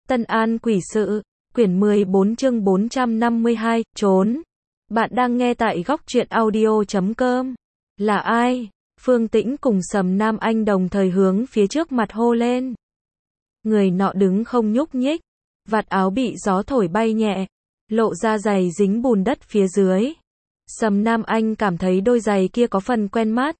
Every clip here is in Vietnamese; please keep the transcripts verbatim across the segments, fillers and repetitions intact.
Tân An quỷ sự, quyển mười bốn chương bốn trăm năm mươi hai, trốn. Bạn đang nghe tại góc truyện audio chấm com. Là ai? Phương Tĩnh cùng Sầm Nam Anh đồng thời hướng phía trước mặt hô lên. Người nọ đứng không nhúc nhích, vạt áo bị gió thổi bay nhẹ, lộ ra giày dính bùn đất phía dưới. Sầm Nam Anh cảm thấy đôi giày kia có phần quen mắt.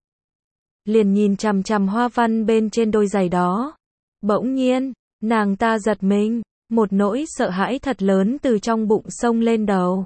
Liền nhìn chằm chằm hoa văn bên trên đôi giày đó. Bỗng nhiên, nàng ta giật mình, một nỗi sợ hãi thật lớn từ trong bụng xông lên đầu.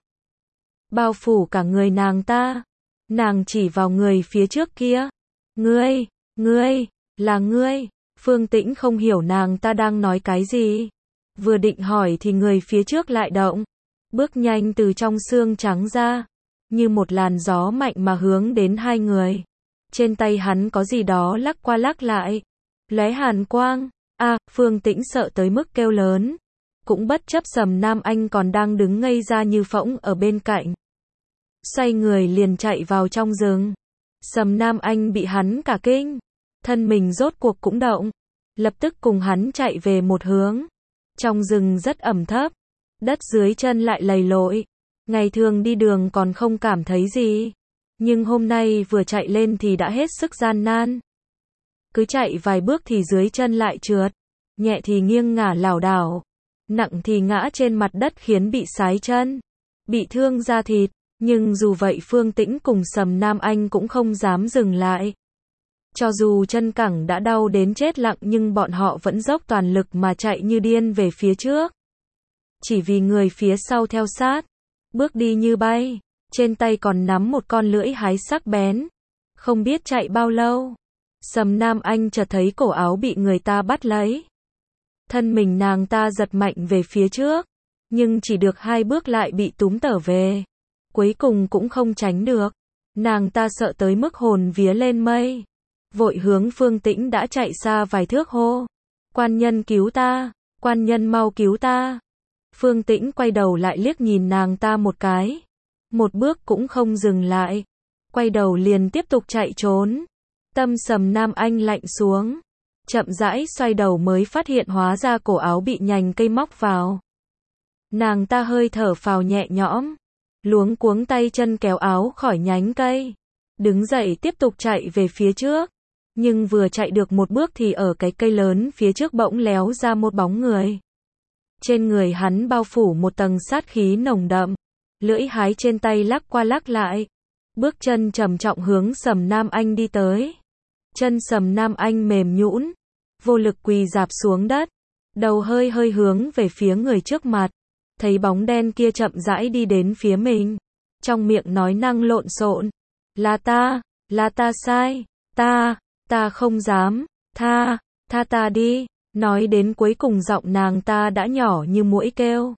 Bao phủ cả người nàng ta. Nàng chỉ vào người phía trước kia. Ngươi, ngươi, là ngươi. Phương Tĩnh không hiểu nàng ta đang nói cái gì. Vừa định hỏi thì người phía trước lại động. Bước nhanh từ trong xương trắng ra. Như một làn gió mạnh mà hướng đến hai người. Trên tay hắn có gì đó lắc qua lắc lại. Lóe hàn quang. A, Phương Tĩnh sợ tới mức kêu lớn. Cũng bất chấp Sầm Nam Anh còn đang đứng ngây ra như phỗng ở bên cạnh. Xoay người liền chạy vào trong rừng. Sầm Nam Anh bị hắn cả kinh. Thân mình rốt cuộc cũng động. Lập tức cùng hắn chạy về một hướng. Trong rừng rất ẩm thấp. Đất dưới chân lại lầy lội. Ngày thường đi đường còn không cảm thấy gì. Nhưng hôm nay vừa chạy lên thì đã hết sức gian nan. Cứ chạy vài bước thì dưới chân lại trượt. Nhẹ thì nghiêng ngả lảo đảo. Nặng thì ngã trên mặt đất khiến bị sái chân. Bị thương da thịt. Nhưng dù vậy Phương Tĩnh cùng Sầm Nam Anh cũng không dám dừng lại. Cho dù chân cẳng đã đau đến chết lặng nhưng bọn họ vẫn dốc toàn lực mà chạy như điên về phía trước. Chỉ vì người phía sau theo sát. Bước đi như bay. Trên tay còn nắm một con lưỡi hái sắc bén. Không biết chạy bao lâu. Sầm Nam Anh chợt thấy cổ áo bị người ta bắt lấy. Thân mình nàng ta giật mạnh về phía trước. Nhưng chỉ được hai bước lại bị túm tở về. Cuối cùng cũng không tránh được. Nàng ta sợ tới mức hồn vía lên mây. Vội hướng Phương Tĩnh đã chạy xa vài thước hô. Quan nhân cứu ta, quan nhân mau cứu ta. Phương Tĩnh quay đầu lại liếc nhìn nàng ta một cái. Một bước cũng không dừng lại. Quay đầu liền tiếp tục chạy trốn. Tâm Sầm Nam Anh lạnh xuống. Chậm rãi xoay đầu mới phát hiện hóa ra cổ áo bị nhành cây móc vào. Nàng ta hơi thở phào nhẹ nhõm. Luống cuống tay chân kéo áo khỏi nhánh cây. Đứng dậy tiếp tục chạy về phía trước. Nhưng vừa chạy được một bước thì ở cái cây lớn phía trước bỗng léo ra một bóng người. Trên người hắn bao phủ một tầng sát khí nồng đậm. Lưỡi hái trên tay lắc qua lắc lại. Bước chân trầm trọng hướng Sầm Nam Anh đi tới. Chân Sầm Nam Anh mềm nhũn, vô lực quỳ rạp xuống đất. Đầu hơi hơi hướng về phía người trước mặt. Thấy bóng đen kia chậm rãi đi đến phía mình. Trong miệng nói năng lộn xộn. Là ta, là ta sai, ta, ta không dám, tha, tha ta đi. Nói đến cuối cùng giọng nàng ta đã nhỏ như muỗi kêu.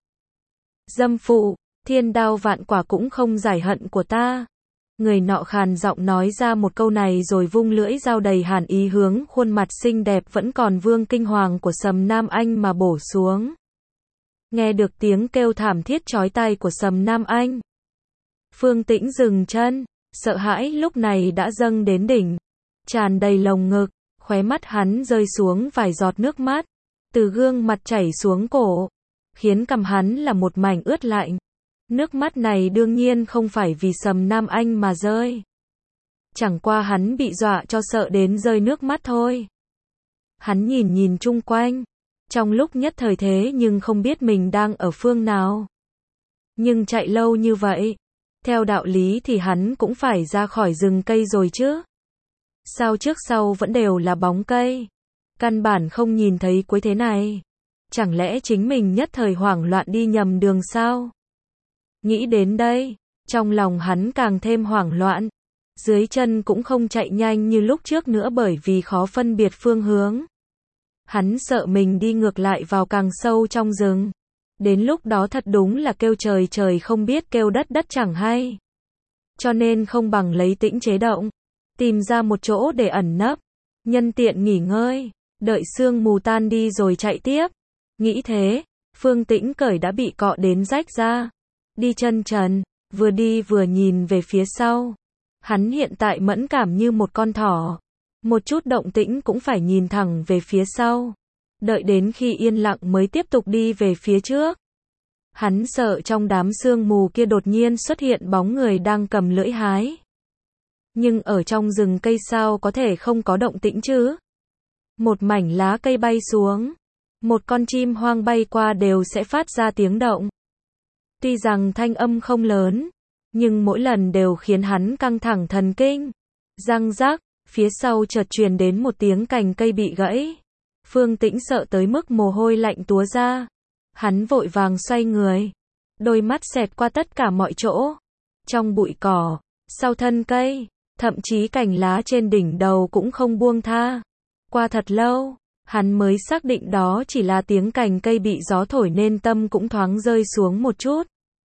Dâm phụ, thiên đao vạn quả cũng không giải hận của ta. Người nọ khàn giọng nói ra một câu này rồi vung lưỡi dao đầy hàn ý hướng khuôn mặt xinh đẹp vẫn còn vương kinh hoàng của Sầm Nam Anh mà bổ xuống. Nghe được tiếng kêu thảm thiết chói tai của Sầm Nam Anh. Phương Tĩnh dừng chân, sợ hãi lúc này đã dâng đến đỉnh. Tràn đầy lồng ngực, khóe mắt hắn rơi xuống vài giọt nước mắt. Từ gương mặt chảy xuống cổ. Khiến cằm hắn là một mảnh ướt lạnh. Nước mắt này đương nhiên không phải vì Sầm Nam Anh mà rơi. Chẳng qua hắn bị dọa cho sợ đến rơi nước mắt thôi. Hắn nhìn nhìn chung quanh. Trong lúc nhất thời thế nhưng không biết mình đang ở phương nào. Nhưng chạy lâu như vậy. Theo đạo lý thì hắn cũng phải ra khỏi rừng cây rồi chứ. Sao trước sau vẫn đều là bóng cây. Căn bản không nhìn thấy cuối thế này. Chẳng lẽ chính mình nhất thời hoảng loạn đi nhầm đường sao? Nghĩ đến đây, trong lòng hắn càng thêm hoảng loạn. Dưới chân cũng không chạy nhanh như lúc trước nữa bởi vì khó phân biệt phương hướng. Hắn sợ mình đi ngược lại vào càng sâu trong rừng. Đến lúc đó thật đúng là kêu trời trời không biết kêu đất đất chẳng hay. Cho nên không bằng lấy tĩnh chế động. Tìm ra một chỗ để ẩn nấp. Nhân tiện nghỉ ngơi. Đợi sương mù tan đi rồi chạy tiếp. Nghĩ thế, Phương Tĩnh cởi đã bị cọ đến rách ra. Đi chân trần, vừa đi vừa nhìn về phía sau. Hắn hiện tại mẫn cảm như một con thỏ. Một chút động tĩnh cũng phải nhìn thẳng về phía sau. đợi đến khi yên lặng mới tiếp tục đi về phía trước. Hắn sợ trong đám sương mù kia đột nhiên xuất hiện bóng người đang cầm lưỡi hái. Nhưng ở trong rừng cây sao có thể không có động tĩnh chứ? Một mảnh lá cây bay xuống, một con chim hoang bay qua đều sẽ phát ra tiếng động. Tuy rằng thanh âm không lớn, nhưng mỗi lần đều khiến hắn căng thẳng thần kinh. Răng rắc, phía sau chợt truyền đến một tiếng cành cây bị gãy. Phương Tĩnh sợ tới mức mồ hôi lạnh túa ra. Hắn vội vàng xoay người, đôi mắt xẹt qua tất cả mọi chỗ. Trong bụi cỏ, sau thân cây, thậm chí cành lá trên đỉnh đầu cũng không buông tha. Qua thật lâu, hắn mới xác định đó chỉ là tiếng cành cây bị gió thổi nên tâm cũng thoáng rơi xuống một chút.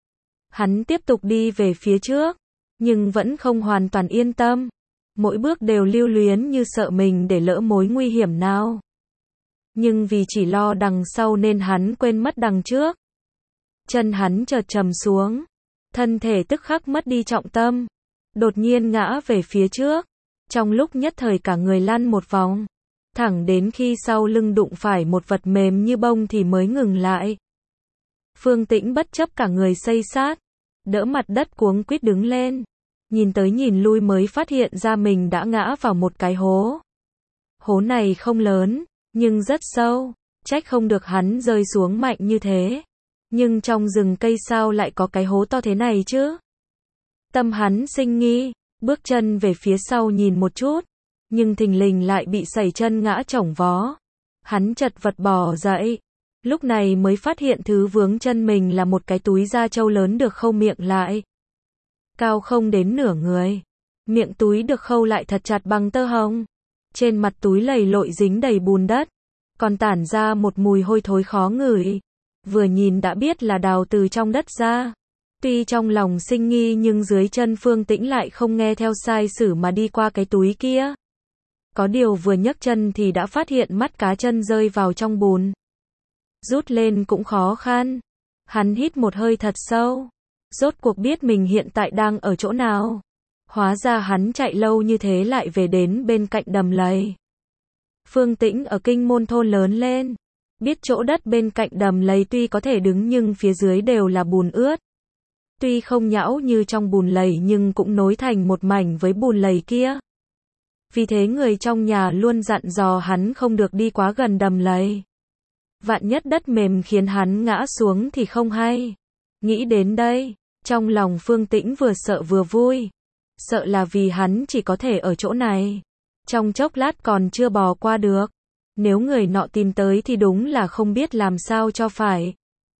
Hắn tiếp tục đi về phía trước, nhưng vẫn không hoàn toàn yên tâm. Mỗi bước đều lưu luyến như sợ mình để lỡ mối nguy hiểm nào. Nhưng vì chỉ lo đằng sau nên hắn quên mất đằng trước. Chân hắn chợt trầm xuống, thân thể tức khắc mất đi trọng tâm, đột nhiên ngã về phía trước. Trong lúc nhất thời cả người lăn một vòng, thẳng đến khi sau lưng đụng phải một vật mềm như bông thì mới ngừng lại. Phương Tĩnh bất chấp cả người xây sát, đỡ mặt đất cuống quýt đứng lên, nhìn tới nhìn lui mới phát hiện ra mình đã ngã vào một cái hố. Hố này không lớn, nhưng rất sâu, trách không được hắn rơi xuống mạnh như thế. Nhưng trong rừng cây sao lại có cái hố to thế này chứ? Tâm hắn sinh nghi, bước chân về phía sau nhìn một chút, nhưng thình lình lại bị sẩy chân ngã chổng vó. Hắn chật vật bò dậy, lúc này mới phát hiện thứ vướng chân mình là một cái túi da trâu lớn được khâu miệng lại. Cao không đến nửa người, miệng túi được khâu lại thật chặt bằng tơ hồng. Trên mặt túi lầy lội dính đầy bùn đất, còn tản ra một mùi hôi thối khó ngửi. Vừa nhìn đã biết là đào từ trong đất ra. Tuy trong lòng sinh nghi nhưng dưới chân Phương Tĩnh lại không nghe theo sai sử mà đi qua cái túi kia. Có điều vừa nhấc chân thì đã phát hiện mắt cá chân rơi vào trong bùn. Rút lên cũng khó khăn. Hắn hít một hơi thật sâu, rốt cuộc biết mình hiện tại đang ở chỗ nào. Hóa ra hắn chạy lâu như thế lại về đến bên cạnh đầm lầy. Phương Tĩnh ở Kinh Môn thôn lớn lên, biết chỗ đất bên cạnh đầm lầy tuy có thể đứng nhưng phía dưới đều là bùn ướt. Tuy không nhão như trong bùn lầy nhưng cũng nối thành một mảnh với bùn lầy kia. Vì thế người trong nhà luôn dặn dò hắn không được đi quá gần đầm lầy. Vạn nhất đất mềm khiến hắn ngã xuống thì không hay. Nghĩ đến đây, trong lòng Phương Tĩnh vừa sợ vừa vui. Sợ là vì hắn chỉ có thể ở chỗ này. Trong chốc lát còn chưa bò qua được. Nếu người nọ tìm tới thì đúng là không biết làm sao cho phải.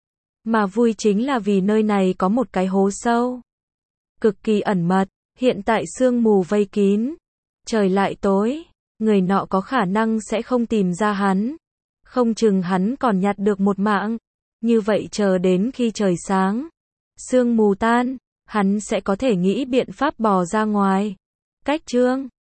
Mà vui chính là vì nơi này có một cái hố sâu. Cực kỳ ẩn mật, hiện tại sương mù vây kín. Trời lại tối, người nọ có khả năng sẽ không tìm ra hắn. Không chừng hắn còn nhặt được một mạng. Như vậy chờ đến khi trời sáng, sương mù tan, hắn sẽ có thể nghĩ biện pháp bò ra ngoài. Cách chương